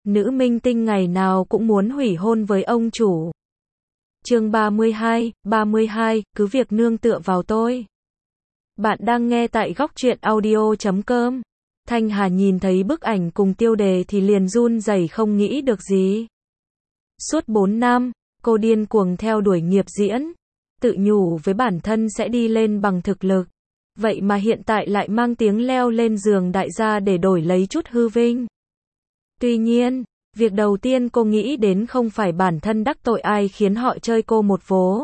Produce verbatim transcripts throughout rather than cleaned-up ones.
Nữ minh tinh ngày nào cũng muốn hủy hôn với ông chủ. Chương ba mươi hai, ba mươi hai, cứ việc nương tựa vào tôi. Bạn đang nghe tại góc truyện audio chấm com. Thanh Hà nhìn thấy bức ảnh cùng tiêu đề thì liền run rẩy không nghĩ được gì. Suốt bốn năm, cô điên cuồng theo đuổi nghiệp diễn, tự nhủ với bản thân sẽ đi lên bằng thực lực. Vậy mà hiện tại lại mang tiếng leo lên giường đại gia để đổi lấy chút hư vinh. Tuy nhiên, việc đầu tiên cô nghĩ đến không phải bản thân đắc tội ai khiến họ chơi cô một vố,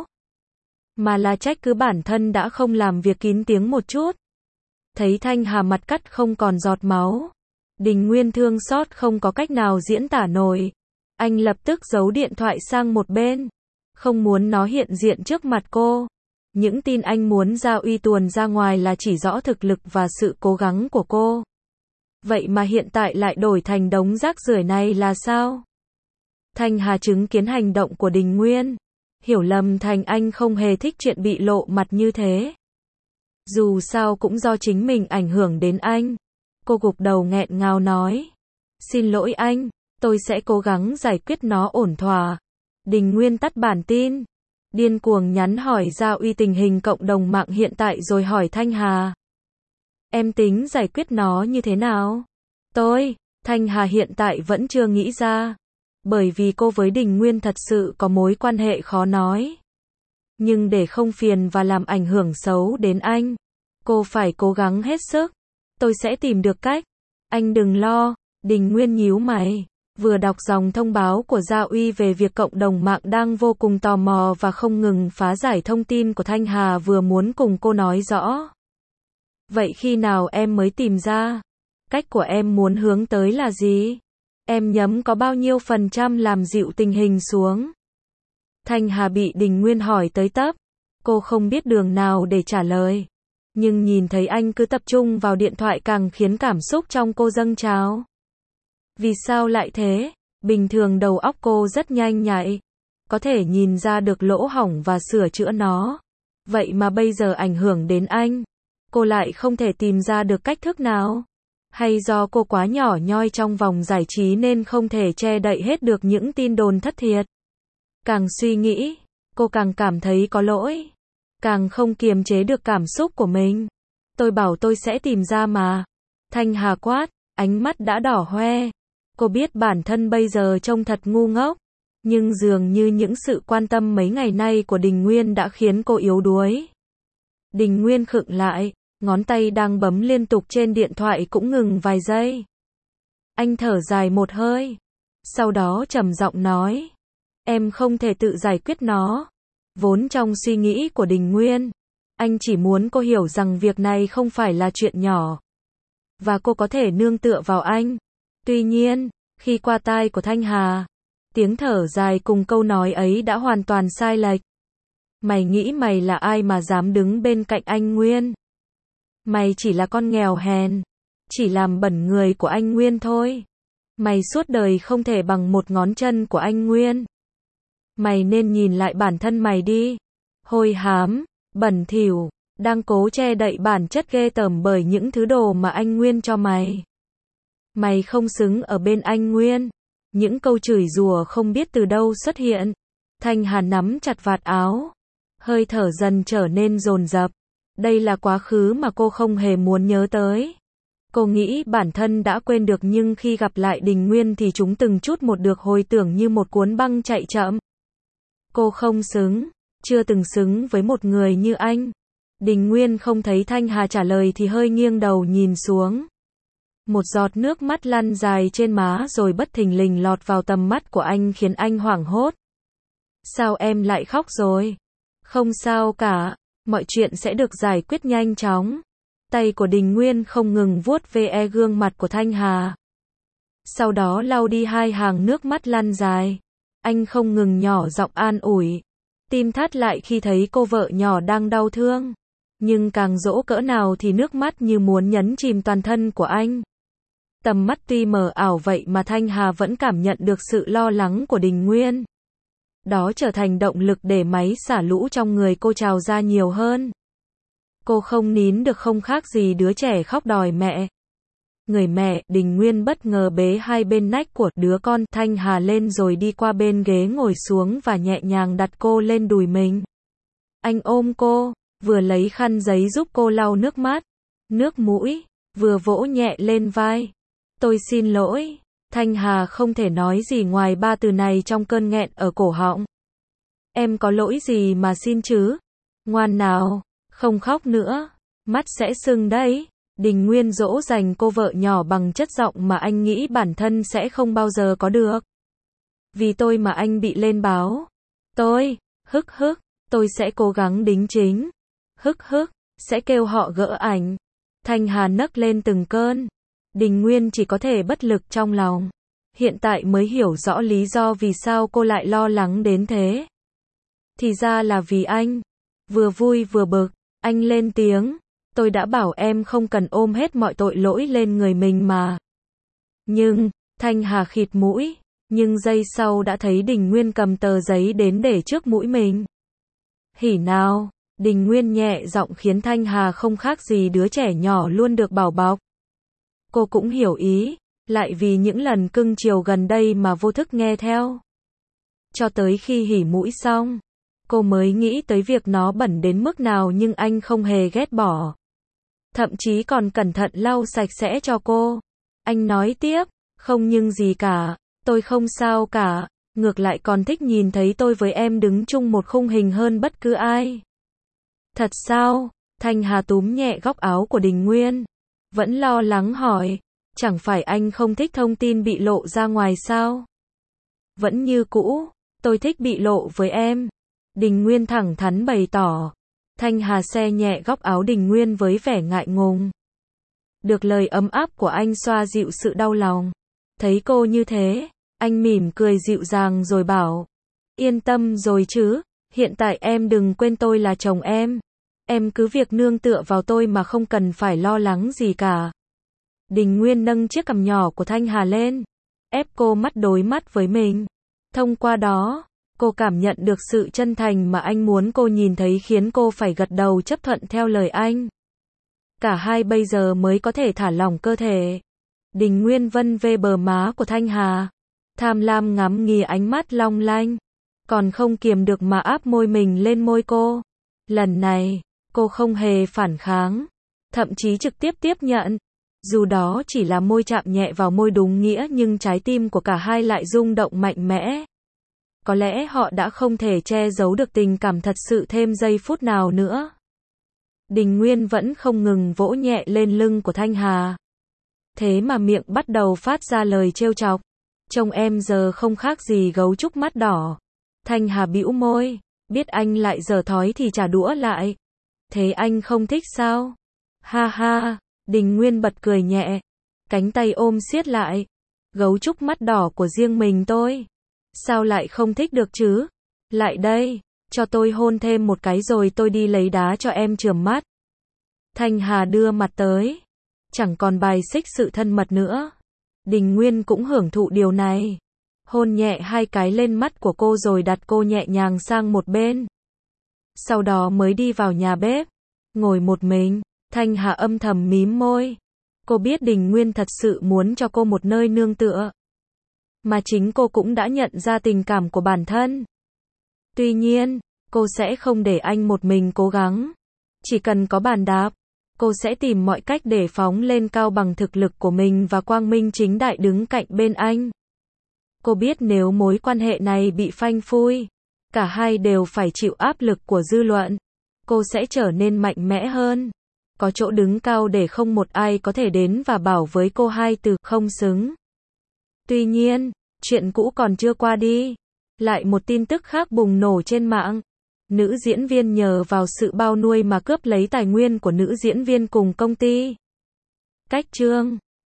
mà là trách cứ bản thân đã không làm việc kín tiếng một chút. Thấy Thanh Hà mặt cắt không còn giọt máu, Đình Nguyên thương xót không có cách nào diễn tả nổi. Anh lập tức giấu điện thoại sang một bên, không muốn nó hiện diện trước mặt cô. Những tin anh muốn Gia Uy tuồn ra ngoài là chỉ rõ thực lực và sự cố gắng của cô. Vậy mà hiện tại lại đổi thành đống rác rưởi này là sao? Thanh Hà chứng kiến hành động của Đình Nguyên, hiểu lầm thành anh không hề thích chuyện bị lộ mặt như thế. Dù sao cũng do chính mình ảnh hưởng đến anh. Cô gục đầu nghẹn ngào nói: "Xin lỗi anh, tôi sẽ cố gắng giải quyết nó ổn thỏa." Đình Nguyên tắt bản tin, điên cuồng nhắn hỏi Gia Uy tình hình cộng đồng mạng hiện tại rồi hỏi Thanh Hà: "Em tính giải quyết nó như thế nào?" Tôi, Thanh Hà hiện tại vẫn chưa nghĩ ra, bởi vì cô với Đình Nguyên thật sự có mối quan hệ khó nói. Nhưng để không phiền và làm ảnh hưởng xấu đến anh, cô phải cố gắng hết sức. Tôi sẽ tìm được cách. Anh đừng lo. Đình Nguyên nhíu mày, vừa đọc dòng thông báo của Gia Uy về việc cộng đồng mạng đang vô cùng tò mò và không ngừng phá giải thông tin của Thanh Hà, vừa muốn cùng cô nói rõ. Vậy khi nào em mới tìm ra? Cách của em muốn hướng tới là gì? Em nhắm có bao nhiêu phần trăm làm dịu tình hình xuống? Thanh Hà bị Đình Nguyên hỏi tới tấp, cô không biết đường nào để trả lời. Nhưng nhìn thấy anh cứ tập trung vào điện thoại càng khiến cảm xúc trong cô dâng trào. Vì sao lại thế? Bình thường đầu óc cô rất nhanh nhạy, có thể nhìn ra được lỗ hổng và sửa chữa nó. Vậy mà bây giờ ảnh hưởng đến anh, cô lại không thể tìm ra được cách thức nào? Hay do cô quá nhỏ nhoi trong vòng giải trí nên không thể che đậy hết được những tin đồn thất thiệt? Càng suy nghĩ, cô càng cảm thấy có lỗi, càng không kiềm chế được cảm xúc của mình. Tôi bảo tôi sẽ tìm ra mà. Thanh Hà quát, ánh mắt đã đỏ hoe. Cô biết bản thân bây giờ trông thật ngu ngốc, nhưng dường như những sự quan tâm mấy ngày nay của Đình Nguyên đã khiến cô yếu đuối. Đình Nguyên khựng lại, ngón tay đang bấm liên tục trên điện thoại cũng ngừng vài giây. Anh thở dài một hơi, sau đó trầm giọng nói: "Em không thể tự giải quyết nó." Vốn trong suy nghĩ của Đình Nguyên, anh chỉ muốn cô hiểu rằng việc này không phải là chuyện nhỏ, và cô có thể nương tựa vào anh. Tuy nhiên, khi qua tai của Thanh Hà, tiếng thở dài cùng câu nói ấy đã hoàn toàn sai lệch. Mày nghĩ mày là ai mà dám đứng bên cạnh anh Nguyên? Mày chỉ là con nghèo hèn, chỉ làm bẩn người của anh Nguyên thôi. Mày suốt đời không thể bằng một ngón chân của anh Nguyên. Mày nên nhìn lại bản thân mày đi. Hôi hám, bẩn thỉu, đang cố che đậy bản chất ghê tởm bởi những thứ đồ mà anh Nguyên cho mày. Mày không xứng ở bên anh Nguyên." Những câu chửi rủa không biết từ đâu xuất hiện. Thanh Hà nắm chặt vạt áo, hơi thở dần trở nên dồn dập. Đây là quá khứ mà cô không hề muốn nhớ tới. Cô nghĩ bản thân đã quên được, nhưng khi gặp lại Đình Nguyên thì chúng từng chút một được hồi tưởng như một cuốn băng chạy chậm. Cô không xứng, chưa từng xứng với một người như anh. Đình Nguyên không thấy Thanh Hà trả lời thì hơi nghiêng đầu nhìn xuống. Một giọt nước mắt lăn dài trên má rồi bất thình lình lọt vào tầm mắt của anh khiến anh hoảng hốt. "Sao em lại khóc rồi?" "Không sao cả, mọi chuyện sẽ được giải quyết nhanh chóng." Tay của Đình Nguyên không ngừng vuốt ve gương mặt của Thanh Hà, sau đó lau đi hai hàng nước mắt lăn dài. Anh không ngừng nhỏ giọng an ủi. Tim thắt lại khi thấy cô vợ nhỏ đang đau thương, nhưng càng dỗ cỡ nào thì nước mắt như muốn nhấn chìm toàn thân của anh. Tầm mắt tuy mờ ảo vậy mà Thanh Hà vẫn cảm nhận được sự lo lắng của Đình Nguyên. Đó trở thành động lực để máy xả lũ trong người cô trào ra nhiều hơn. Cô không nín được, không khác gì đứa trẻ khóc đòi mẹ. Người mẹ, Đình Nguyên bất ngờ bế hai bên nách của đứa con Thanh Hà lên rồi đi qua bên ghế ngồi xuống và nhẹ nhàng đặt cô lên đùi mình. Anh ôm cô, vừa lấy khăn giấy giúp cô lau nước mắt, nước mũi, vừa vỗ nhẹ lên vai. Tôi xin lỗi. Thanh Hà không thể nói gì ngoài ba từ này trong cơn nghẹn ở cổ họng. Em có lỗi gì mà xin chứ? Ngoan nào, không khóc nữa, mắt sẽ sưng đấy. Đình Nguyên dỗ dành cô vợ nhỏ bằng chất giọng mà anh nghĩ bản thân sẽ không bao giờ có được. Vì tôi mà anh bị lên báo. Tôi, hức hức, tôi sẽ cố gắng đính chính. Hức hức, sẽ kêu họ gỡ ảnh. Thanh Hà nấc lên từng cơn. Đình Nguyên chỉ có thể bất lực trong lòng. Hiện tại mới hiểu rõ lý do vì sao cô lại lo lắng đến thế. Thì ra là vì anh. Vừa vui vừa bực, anh lên tiếng. Tôi đã bảo em không cần ôm hết mọi tội lỗi lên người mình mà. Nhưng, Thanh Hà khịt mũi, nhưng giây sau đã thấy Đình Nguyên cầm tờ giấy đến để trước mũi mình. Hỉ nào, Đình Nguyên nhẹ giọng khiến Thanh Hà không khác gì đứa trẻ nhỏ luôn được bảo bọc. Cô cũng hiểu ý, lại vì những lần cưng chiều gần đây mà vô thức nghe theo. Cho tới khi hỉ mũi xong, cô mới nghĩ tới việc nó bẩn đến mức nào nhưng anh không hề ghét bỏ. Thậm chí còn cẩn thận lau sạch sẽ cho cô. Anh nói tiếp, không nhưng gì cả, tôi không sao cả, ngược lại còn thích nhìn thấy tôi với em đứng chung một khung hình hơn bất cứ ai. Thật sao? Thanh Hà túm nhẹ góc áo của Đình Nguyên. Vẫn lo lắng hỏi, chẳng phải anh không thích thông tin bị lộ ra ngoài sao? Vẫn như cũ, tôi thích bị lộ với em. Đình Nguyên thẳng thắn bày tỏ. Thanh Hà xe nhẹ góc áo Đình Nguyên với vẻ ngại ngùng. Được lời ấm áp của anh xoa dịu sự đau lòng. Thấy cô như thế, anh mỉm cười dịu dàng rồi bảo. Yên tâm rồi chứ, hiện tại em đừng quên tôi là chồng em. Em cứ việc nương tựa vào tôi mà không cần phải lo lắng gì cả. Đình Nguyên nâng chiếc cằm nhỏ của Thanh Hà lên, ép cô mắt đối mắt với mình. Thông qua đó, cô cảm nhận được sự chân thành mà anh muốn cô nhìn thấy khiến cô phải gật đầu chấp thuận theo lời anh. Cả hai bây giờ mới có thể thả lỏng cơ thể. Đình Nguyên vân về bờ má của Thanh Hà, tham lam ngắm nghía ánh mắt long lanh, còn không kiềm được mà áp môi mình lên môi cô. Lần này, cô không hề phản kháng, thậm chí trực tiếp tiếp nhận. Dù đó chỉ là môi chạm nhẹ vào môi đúng nghĩa nhưng trái tim của cả hai lại rung động mạnh mẽ. Có lẽ họ đã không thể che giấu được tình cảm thật sự thêm giây phút nào nữa. Đình Nguyên vẫn không ngừng vỗ nhẹ lên lưng của Thanh Hà. Thế mà miệng bắt đầu phát ra lời trêu chọc. Trông em giờ không khác gì gấu trúc mắt đỏ. Thanh Hà bĩu môi, biết anh lại giở thói thì trả đũa lại. Thế anh không thích sao? Ha ha, Đình Nguyên bật cười nhẹ, cánh tay ôm siết lại. Gấu trúc mắt đỏ của riêng mình tôi. Sao lại không thích được chứ? Lại đây, cho tôi hôn thêm một cái rồi tôi đi lấy đá cho em chườm mắt. Thanh Hà đưa mặt tới. Chẳng còn bài xích sự thân mật nữa. Đình Nguyên cũng hưởng thụ điều này. Hôn nhẹ hai cái lên mắt của cô rồi đặt cô nhẹ nhàng sang một bên. Sau đó mới đi vào nhà bếp. Ngồi một mình, Thanh Hà âm thầm mím môi. Cô biết Đình Nguyên thật sự muốn cho cô một nơi nương tựa. Mà chính cô cũng đã nhận ra tình cảm của bản thân. Tuy nhiên, cô sẽ không để anh một mình cố gắng. Chỉ cần có bàn đạp, cô sẽ tìm mọi cách để phóng lên cao bằng thực lực của mình và quang minh chính đại đứng cạnh bên anh. Cô biết nếu mối quan hệ này bị phanh phui, cả hai đều phải chịu áp lực của dư luận. Cô sẽ trở nên mạnh mẽ hơn. Có chỗ đứng cao để không một ai có thể đến và bảo với cô hai từ không xứng. Tuy nhiên, chuyện cũ còn chưa qua đi. Lại một tin tức khác bùng nổ trên mạng. Nữ diễn viên nhờ vào sự bao nuôi mà cướp lấy tài nguyên của nữ diễn viên cùng công ty. Cách chương